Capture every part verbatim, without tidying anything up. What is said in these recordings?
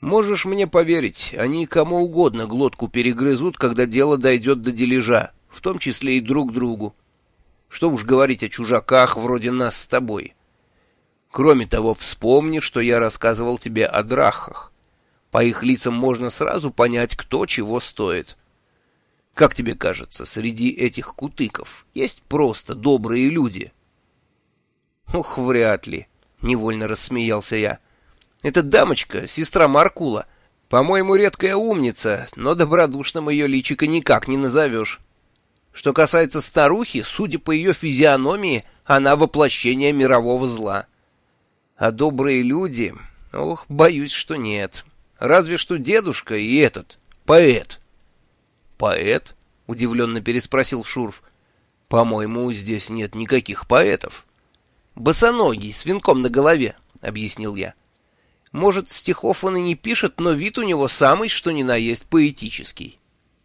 Можешь мне поверить, они кому угодно глотку перегрызут, когда дело дойдет до дележа, в том числе и друг другу. Что уж говорить о чужаках вроде нас с тобой. Кроме того, вспомни, что я рассказывал тебе о драхах. По их лицам можно сразу понять, кто чего стоит. Как тебе кажется, среди этих кутыков есть просто добрые люди? Ох, вряд ли, — невольно рассмеялся я. Эта дамочка, сестра Маркула, по-моему, редкая умница, но добродушным ее личико никак не назовешь. Что касается старухи, судя по ее физиономии, она воплощение мирового зла. А добрые люди, ох, боюсь, что нет. Разве что дедушка и этот, поэт. «Поэт?» — удивленно переспросил Шурф. «По-моему, здесь нет никаких поэтов». «Босоногий, с венком на голове», — объяснил я. «Может, стихов он и не пишет, но вид у него самый, что ни на есть, поэтический».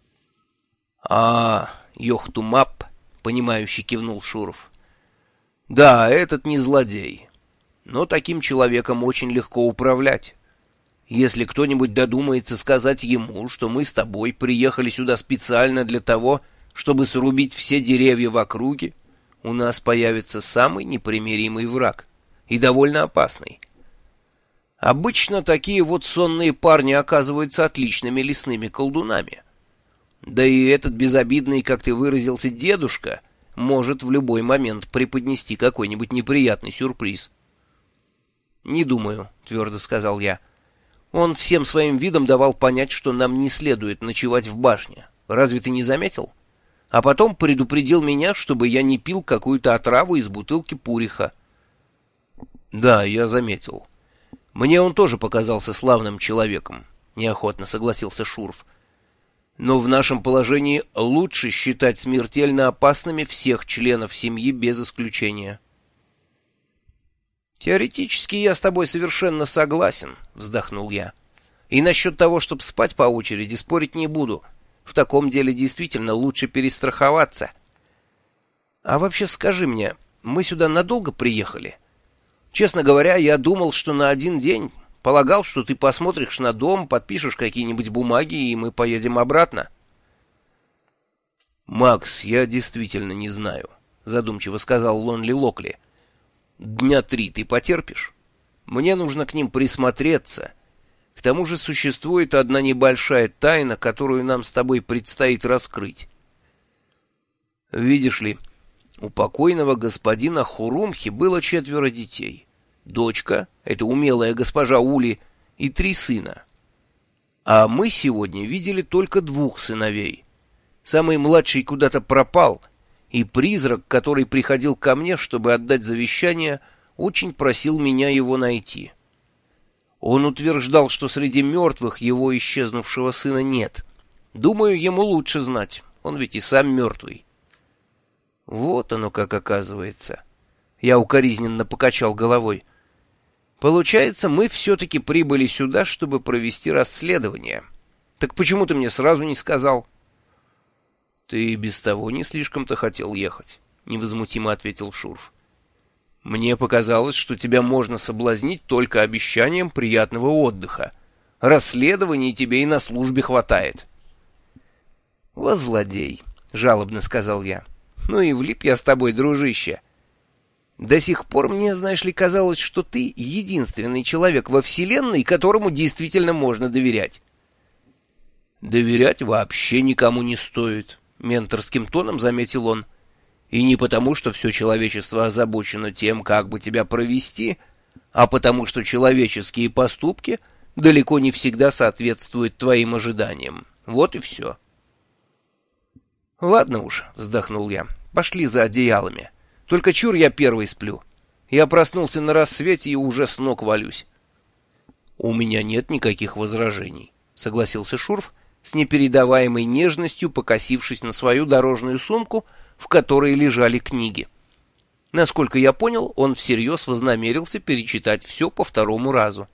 «А, Йохтумап», — понимающе кивнул Шурф. «Да, этот не злодей. Но таким человеком очень легко управлять. Если кто-нибудь додумается сказать ему, что мы с тобой приехали сюда специально для того, чтобы срубить все деревья в округе, у нас появится самый непримиримый враг, и довольно опасный. Обычно такие вот сонные парни оказываются отличными лесными колдунами. Да и этот безобидный, как ты выразился, дедушка может в любой момент преподнести какой-нибудь неприятный сюрприз». «Не думаю», — твердо сказал я. «Он всем своим видом давал понять, что нам не следует ночевать в башне. Разве ты не заметил? А потом предупредил меня, чтобы я не пил какую-то отраву из бутылки пуриха». «Да, я заметил. Мне он тоже показался славным человеком», — неохотно согласился Шурф. «Но в нашем положении лучше считать смертельно опасными всех членов семьи без исключения». «Теоретически я с тобой совершенно согласен», — вздохнул я. «И насчет того, чтобы спать по очереди, спорить не буду. В таком деле действительно лучше перестраховаться. А вообще скажи мне, мы сюда надолго приехали? Честно говоря, я думал, что на один день. Полагал, что ты посмотришь на дом, подпишешь какие-нибудь бумаги, и мы поедем обратно». «Макс, я действительно не знаю», — задумчиво сказал Лонли Локли. «Дня три ты потерпишь? Мне нужно к ним присмотреться. К тому же существует одна небольшая тайна, которую нам с тобой предстоит раскрыть. Видишь ли, у покойного господина Хурумхи было четверо детей. Дочка, это умелая госпожа Ули, и три сына. А мы сегодня видели только двух сыновей. Самый младший куда-то пропал, и призрак, который приходил ко мне, чтобы отдать завещание, очень просил меня его найти. Он утверждал, что среди мертвых его исчезнувшего сына нет. Думаю, ему лучше знать, он ведь и сам мертвый». «Вот оно как оказывается». Я укоризненно покачал головой. «Получается, мы все-таки прибыли сюда, чтобы провести расследование. Так почему ты мне сразу не сказал?» «Ты без того не слишком-то хотел ехать», — невозмутимо ответил Шурф. «Мне показалось, что тебя можно соблазнить только обещанием приятного отдыха. Расследований тебе и на службе хватает». «Во злодей», — жалобно сказал я. «Ну и влип я с тобой, дружище. До сих пор мне, знаешь ли, казалось, что ты единственный человек во Вселенной, которому действительно можно доверять». «Доверять вообще никому не стоит», — менторским тоном заметил он. «И не потому, что все человечество озабочено тем, как бы тебя провести, а потому, что человеческие поступки далеко не всегда соответствуют твоим ожиданиям. Вот и все». «Ладно уж», — вздохнул я, — «пошли за одеялами. Только чур я первый сплю. Я проснулся на рассвете и уже с ног валюсь». «У меня нет никаких возражений», — согласился Шурф, с непередаваемой нежностью покосившись на свою дорожную сумку, в которой лежали книги. Насколько я понял, он всерьез вознамерился перечитать все по второму разу.